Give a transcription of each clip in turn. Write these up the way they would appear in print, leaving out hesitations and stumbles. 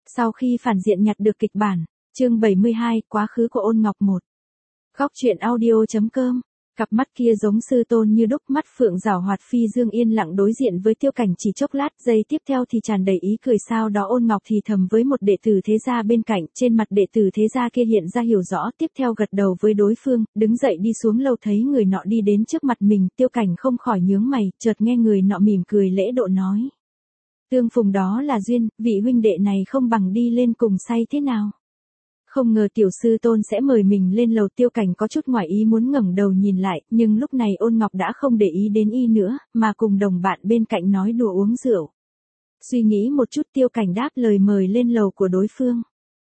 Sau khi phản diện nhặt được kịch bản, chương 72, quá khứ của Ôn Ngọc 1. Góc truyện audio.com. Cặp mắt kia giống sư tôn như đúc, mắt phượng rảo hoạt phi dương yên lặng đối diện với Tiêu Cảnh chỉ chốc lát, giây tiếp theo thì tràn đầy ý cười. Sau đó Ôn Ngọc thì thầm với một đệ tử thế gia bên cạnh, trên mặt đệ tử thế gia kia hiện ra hiểu rõ, tiếp theo gật đầu với đối phương, đứng dậy đi xuống lầu. Thấy người nọ đi đến trước mặt mình, Tiêu Cảnh không khỏi nhướng mày, chợt nghe người nọ mỉm cười lễ độ nói: Tương phùng đó là duyên, vị huynh đệ này không bằng đi lên cùng say thế nào. Không ngờ tiểu sư tôn sẽ mời mình lên lầu. Tiêu Cảnh có chút ngoài ý muốn ngẩng đầu nhìn lại, nhưng lúc này Ôn Ngọc đã không để ý đến y nữa, mà cùng đồng bạn bên cạnh nói đùa uống rượu. Suy nghĩ một chút, Tiêu Cảnh đáp lời mời lên lầu của đối phương.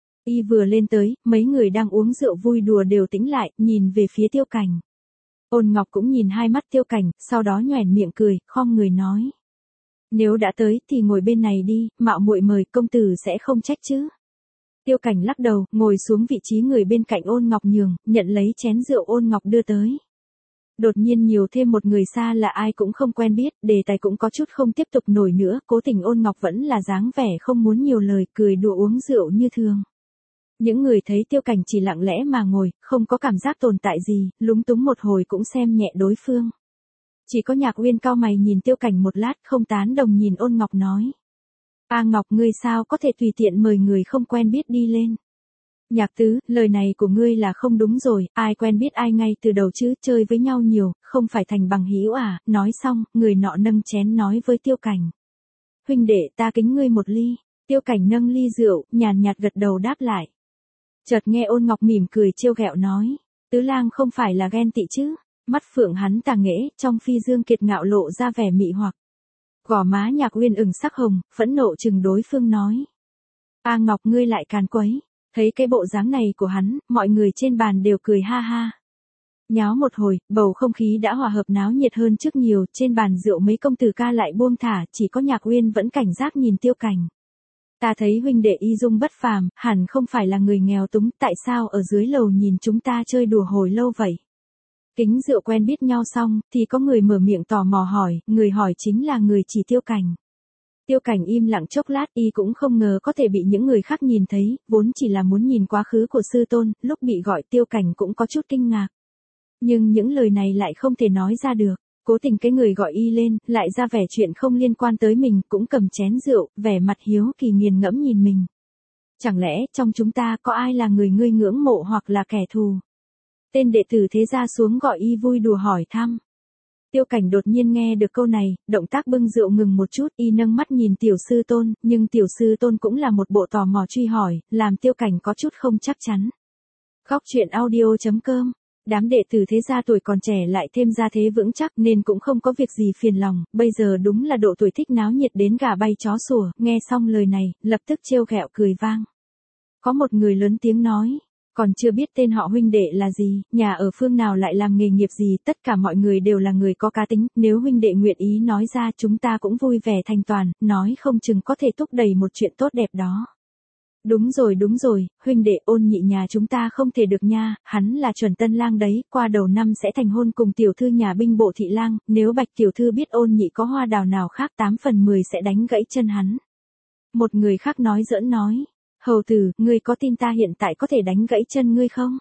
Y vừa lên tới, mấy người đang uống rượu vui đùa đều tĩnh lại, nhìn về phía Tiêu Cảnh. Ôn Ngọc cũng nhìn hai mắt Tiêu Cảnh, sau đó nhoẻn miệng cười, khom người nói: Nếu đã tới thì ngồi bên này đi, mạo muội mời, công tử sẽ không trách chứ. Tiêu Cảnh lắc đầu, ngồi xuống vị trí người bên cạnh Ôn Ngọc nhường, nhận lấy chén rượu Ôn Ngọc đưa tới. Đột nhiên nhiều thêm một người xa lạ ai cũng không quen biết, đề tài cũng có chút không tiếp tục nổi nữa, cố tình Ôn Ngọc vẫn là dáng vẻ không muốn nhiều lời, cười đùa uống rượu như thường. Những người thấy Tiêu Cảnh chỉ lặng lẽ mà ngồi, không có cảm giác tồn tại gì, lúng túng một hồi cũng xem nhẹ đối phương. Chỉ có Nhạc Uyên cau mày nhìn Tiêu Cảnh một lát, không tán đồng nhìn Ôn Ngọc nói: A Ngọc, ngươi sao có thể tùy tiện mời người không quen biết đi lên. Nhạc tứ, lời này của ngươi là không đúng rồi, ai quen biết ai ngay từ đầu chứ, chơi với nhau nhiều, không phải thành bằng hữu à. Nói xong, người nọ nâng chén nói với Tiêu Cảnh: Huynh đệ, ta kính ngươi một ly. Tiêu Cảnh nâng ly rượu, nhàn nhạt gật đầu đáp lại. Chợt nghe Ôn Ngọc mỉm cười trêu ghẹo nói: Tứ lang không phải là ghen tị chứ. Mắt phượng hắn tà nghễ, trong phi dương kiệt ngạo lộ ra vẻ mị hoặc. Gò má Nhạc Uyên ửng sắc hồng, phẫn nộ chừng đối phương nói: A Ngọc, ngươi lại càn quấy. Thấy cái bộ dáng này của hắn, mọi người trên bàn đều cười ha ha. Nháo một hồi, bầu không khí đã hòa hợp náo nhiệt hơn trước nhiều, trên bàn rượu mấy công tử ca lại buông thả, chỉ có Nhạc Uyên vẫn cảnh giác nhìn Tiêu Cảnh. Ta thấy huynh đệ y dung bất phàm, hẳn không phải là người nghèo túng, tại sao ở dưới lầu nhìn chúng ta chơi đùa hồi lâu vậy? Kính rượu quen biết nhau xong, thì có người mở miệng tò mò hỏi, người hỏi chính là người chỉ Tiêu Cảnh. Tiêu Cảnh im lặng chốc lát, y cũng không ngờ có thể bị những người khác nhìn thấy, vốn chỉ là muốn nhìn quá khứ của sư tôn, lúc bị gọi Tiêu Cảnh cũng có chút kinh ngạc. Nhưng những lời này lại không thể nói ra được, cố tình cái người gọi y lên, lại ra vẻ chuyện không liên quan tới mình, cũng cầm chén rượu, vẻ mặt hiếu kỳ nghiền ngẫm nhìn mình. Chẳng lẽ trong chúng ta có ai là người ngươi ngưỡng mộ hoặc là kẻ thù? Tên đệ tử thế gia xuống gọi y vui đùa hỏi thăm. Tiêu Cảnh đột nhiên nghe được câu này, động tác bưng rượu ngừng một chút, y nâng mắt nhìn tiểu sư tôn, nhưng tiểu sư tôn cũng là một bộ tò mò truy hỏi, làm Tiêu Cảnh có chút không chắc chắn. Góc truyện audio.com. Đám đệ tử thế gia tuổi còn trẻ lại thêm gia thế vững chắc nên cũng không có việc gì phiền lòng, bây giờ đúng là độ tuổi thích náo nhiệt đến gà bay chó sủa. Nghe xong lời này, lập tức trêu ghẹo cười vang. Có một người lớn tiếng nói: Còn chưa biết tên họ huynh đệ là gì, nhà ở phương nào lại làm nghề nghiệp gì, tất cả mọi người đều là người có cá tính, nếu huynh đệ nguyện ý nói ra chúng ta cũng vui vẻ thành toàn, nói không chừng có thể thúc đẩy một chuyện tốt đẹp đó. Đúng rồi, huynh đệ Ôn nhị nhà chúng ta không thể được nha, hắn là chuẩn tân lang đấy, qua đầu năm sẽ thành hôn cùng tiểu thư nhà binh bộ thị lang, nếu Bạch tiểu thư biết Ôn nhị có hoa đào nào khác 8 phần 10 sẽ đánh gãy chân hắn. Một người khác nói giỡn nói: Hầu tử, ngươi có tin ta hiện tại có thể đánh gãy chân ngươi không?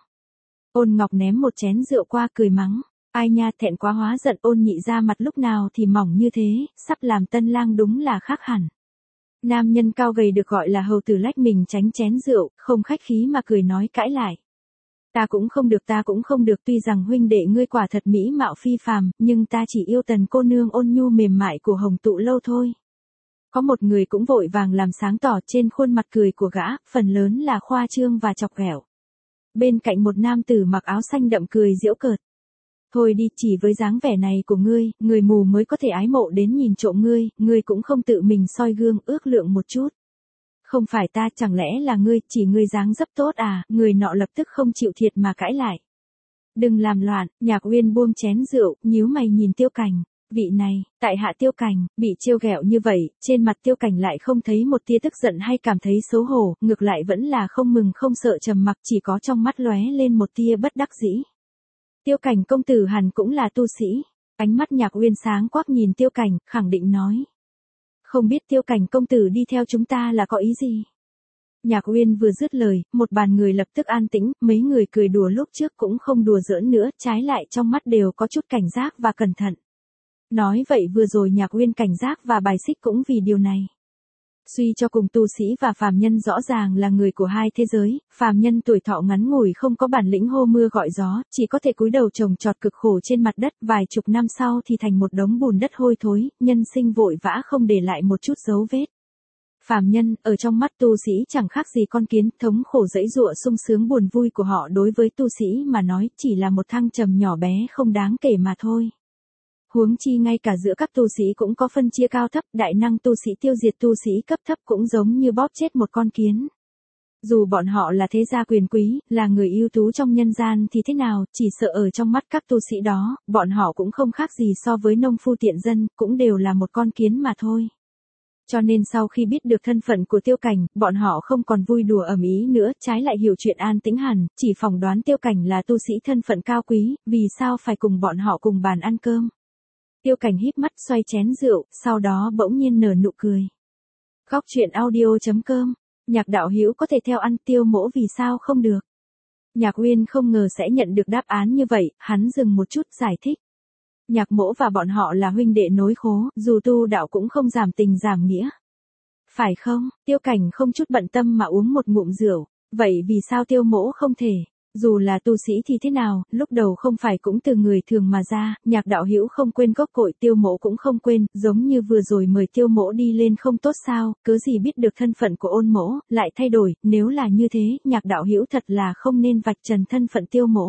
Ôn Ngọc ném một chén rượu qua cười mắng: Ai nha, thẹn quá hóa giận, Ôn nhị ra mặt lúc nào thì mỏng như thế, sắp làm tân lang đúng là khác hẳn. Nam nhân cao gầy được gọi là hầu tử lách mình tránh chén rượu, không khách khí mà cười nói cãi lại. Ta cũng không được, tuy rằng huynh đệ ngươi quả thật mỹ mạo phi phàm, nhưng ta chỉ yêu tần cô nương ôn nhu mềm mại của Hồng Tụ lâu thôi. Có một người cũng vội vàng làm sáng tỏ, trên khuôn mặt cười của gã, phần lớn là khoa trương và chọc ghẹo. Bên cạnh một nam tử mặc áo xanh đậm cười giễu cợt. Thôi đi, chỉ với dáng vẻ này của ngươi, người mù mới có thể ái mộ đến nhìn trộm ngươi cũng không tự mình soi gương ước lượng một chút. Không phải ta, chẳng lẽ là ngươi, chỉ ngươi dáng dấp tốt à, người nọ lập tức không chịu thiệt mà cãi lại. Đừng làm loạn, Nhạc Uyên buông chén rượu, nhíu mày nhìn Tiêu Cảnh. Vị này, tại hạ Tiêu Cảnh, bị trêu ghẹo như vậy, trên mặt Tiêu Cảnh lại không thấy một tia tức giận hay cảm thấy xấu hổ, ngược lại vẫn là không mừng không sợ trầm mặc, chỉ có trong mắt lóe lên một tia bất đắc dĩ. Tiêu Cảnh công tử hẳn cũng là tu sĩ. Ánh mắt Nhạc Uyên sáng quắc nhìn Tiêu Cảnh, khẳng định nói: Không biết Tiêu Cảnh công tử đi theo chúng ta là có ý gì? Nhạc Uyên vừa dứt lời, một bàn người lập tức an tĩnh, mấy người cười đùa lúc trước cũng không đùa giỡn nữa, trái lại trong mắt đều có chút cảnh giác và cẩn thận. Nói vậy vừa rồi Nhạc Uyên cảnh giác và bài xích cũng vì điều này. Suy cho cùng tu sĩ và phàm nhân rõ ràng là người của hai thế giới, phàm nhân tuổi thọ ngắn ngủi không có bản lĩnh hô mưa gọi gió, chỉ có thể cúi đầu trồng trọt cực khổ trên mặt đất, vài chục năm sau thì thành một đống bùn đất hôi thối, nhân sinh vội vã không để lại một chút dấu vết. Phàm nhân, ở trong mắt tu sĩ chẳng khác gì con kiến, thống khổ dẫy dụa sung sướng buồn vui của họ đối với tu sĩ mà nói chỉ là một thăng trầm nhỏ bé không đáng kể mà thôi. Huống chi ngay cả giữa các tu sĩ cũng có phân chia cao thấp, đại năng tu sĩ tiêu diệt tu sĩ cấp thấp cũng giống như bóp chết một con kiến. Dù bọn họ là thế gia quyền quý, là người ưu tú trong nhân gian thì thế nào, chỉ sợ ở trong mắt các tu sĩ đó, bọn họ cũng không khác gì so với nông phu tiện dân, cũng đều là một con kiến mà thôi. Cho nên sau khi biết được thân phận của Tiêu Cảnh, bọn họ không còn vui đùa ầm ĩ nữa, trái lại hiểu chuyện an tĩnh hẳn, chỉ phỏng đoán Tiêu Cảnh là tu sĩ thân phận cao quý, vì sao phải cùng bọn họ cùng bàn ăn cơm. Tiêu Cảnh híp mắt xoay chén rượu, sau đó bỗng nhiên nở nụ cười. Góc truyện audio.com, Nhạc đạo hữu có thể theo ăn Tiêu mỗ vì sao không được. Nhạc Uyên không ngờ sẽ nhận được đáp án như vậy, hắn dừng một chút giải thích. Nhạc mỗ và bọn họ là huynh đệ nối khố, dù tu đạo cũng không giảm tình giảm nghĩa. Phải không? Tiêu Cảnh không chút bận tâm mà uống một ngụm rượu. Vậy vì sao Tiêu mỗ không thể? Dù là tu sĩ thì thế nào, lúc đầu không phải cũng từ người thường mà ra, Nhạc đạo hữu không quên gốc cội, Tiêu mỗ cũng không quên, giống như vừa rồi mời Tiêu mỗ đi lên không tốt sao, cớ gì biết được thân phận của Ôn mỗ, lại thay đổi, nếu là như thế, Nhạc đạo hữu thật là không nên vạch trần thân phận Tiêu mỗ.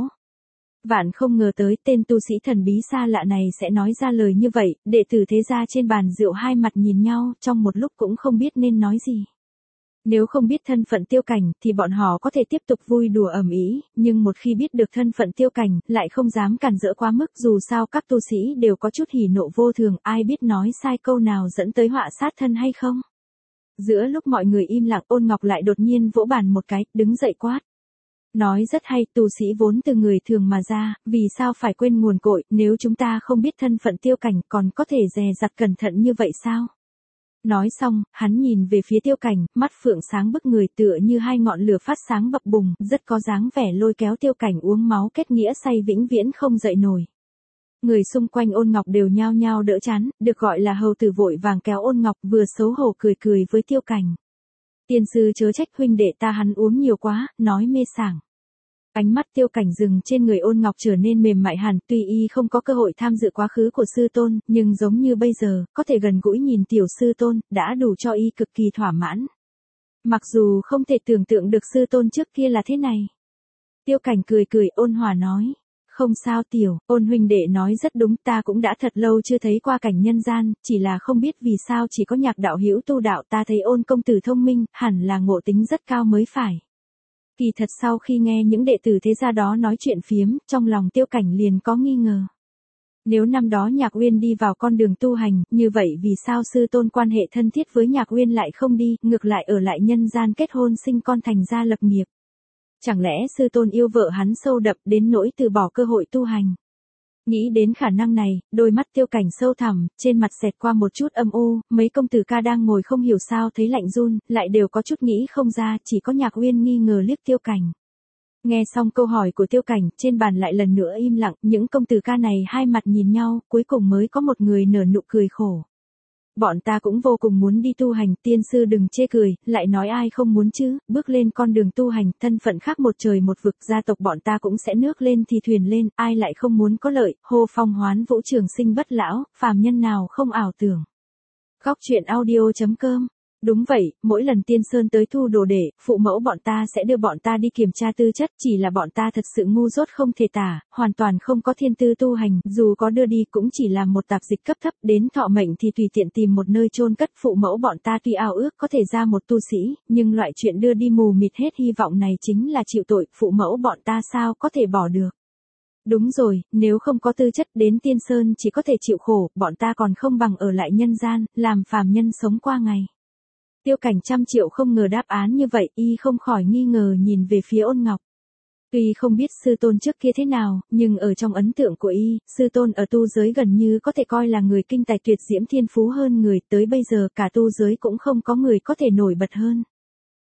Vạn không ngờ tới tên tu sĩ thần bí xa lạ này sẽ nói ra lời như vậy, đệ tử thế gia trên bàn rượu hai mặt nhìn nhau, trong một lúc cũng không biết nên nói gì. Nếu không biết thân phận Tiêu Cảnh thì bọn họ có thể tiếp tục vui đùa ầm ĩ, nhưng một khi biết được thân phận Tiêu Cảnh, lại không dám cản rỡ quá mức, dù sao các tu sĩ đều có chút hỉ nộ vô thường, ai biết nói sai câu nào dẫn tới họa sát thân hay không. Giữa lúc mọi người im lặng, Ôn Ngọc lại đột nhiên vỗ bàn một cái, đứng dậy quát. Nói rất hay, tu sĩ vốn từ người thường mà ra, vì sao phải quên nguồn cội, nếu chúng ta không biết thân phận Tiêu Cảnh còn có thể dè dặt cẩn thận như vậy sao? Nói xong, hắn nhìn về phía Tiêu Cảnh, mắt phượng sáng bức người tựa như hai ngọn lửa phát sáng bập bùng, rất có dáng vẻ lôi kéo Tiêu Cảnh uống máu kết nghĩa say vĩnh viễn không dậy nổi. Người xung quanh Ôn Ngọc đều nhao nhao đỡ chán, được gọi là hầu tử vội vàng kéo Ôn Ngọc vừa xấu hổ cười cười với Tiêu Cảnh. Tiên sư chớ trách huynh đệ ta hắn uống nhiều quá, nói mê sảng. Ánh mắt Tiêu Cảnh dừng trên người Ôn Ngọc trở nên mềm mại hẳn, tuy y không có cơ hội tham dự quá khứ của sư tôn, nhưng giống như bây giờ, có thể gần gũi nhìn tiểu sư tôn, đã đủ cho y cực kỳ thỏa mãn. Mặc dù không thể tưởng tượng được sư tôn trước kia là thế này. Tiêu Cảnh cười cười ôn hòa nói. Không sao tiểu, Ôn huynh đệ nói rất đúng, ta cũng đã thật lâu chưa thấy qua cảnh nhân gian, chỉ là không biết vì sao chỉ có Nhạc đạo hữu tu đạo, ta thấy Ôn công tử thông minh, hẳn là ngộ tính rất cao mới phải. Kỳ thật sau khi nghe những đệ tử thế gia đó nói chuyện phiếm, trong lòng Tiêu Cảnh liền có nghi ngờ. Nếu năm đó Nhạc Uyên đi vào con đường tu hành, như vậy vì sao sư tôn quan hệ thân thiết với Nhạc Uyên lại không đi, ngược lại ở lại nhân gian kết hôn sinh con thành gia lập nghiệp? Chẳng lẽ sư tôn yêu vợ hắn sâu đậm đến nỗi từ bỏ cơ hội tu hành? Nghĩ đến khả năng này, đôi mắt Tiêu Cảnh sâu thẳm, trên mặt xẹt qua một chút âm u, mấy công tử ca đang ngồi không hiểu sao thấy lạnh run, lại đều có chút nghĩ không ra, chỉ có Nhạc Uyên nghi ngờ liếc Tiêu Cảnh. Nghe xong câu hỏi của Tiêu Cảnh, trên bàn lại lần nữa im lặng, những công tử ca này hai mặt nhìn nhau, cuối cùng mới có một người nở nụ cười khổ. Bọn ta cũng vô cùng muốn đi tu hành, tiên sư đừng chê cười, lại nói ai không muốn chứ, bước lên con đường tu hành, thân phận khác một trời một vực, gia tộc bọn ta cũng sẽ nước lên thì thuyền lên, ai lại không muốn có lợi, hô phong hoán vũ trường sinh bất lão, phàm nhân nào không ảo tưởng. Góc truyện audio.com. Đúng vậy, mỗi lần tiên sơn tới thu đồ để, phụ mẫu bọn ta sẽ đưa bọn ta đi kiểm tra tư chất, chỉ là bọn ta thật sự ngu dốt không thể tả, hoàn toàn không có thiên tư tu hành, dù có đưa đi cũng chỉ là một tạp dịch cấp thấp, đến thọ mệnh thì tùy tiện tìm một nơi chôn cất. Phụ mẫu bọn ta tuy ao ước có thể ra một tu sĩ, nhưng loại chuyện đưa đi mù mịt hết hy vọng này chính là chịu tội, phụ mẫu bọn ta sao có thể bỏ được. Đúng rồi, nếu không có tư chất đến tiên sơn chỉ có thể chịu khổ, bọn ta còn không bằng ở lại nhân gian, làm phàm nhân sống qua ngày. Tiêu Cảnh 100.000.000 không ngờ đáp án như vậy, y không khỏi nghi ngờ nhìn về phía Ôn Ngọc. Tuy không biết sư tôn trước kia thế nào, nhưng ở trong ấn tượng của y, sư tôn ở tu giới gần như có thể coi là người kinh tài tuyệt diễm thiên phú hơn người, tới bây giờ cả tu giới cũng không có người có thể nổi bật hơn.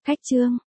Khách chương.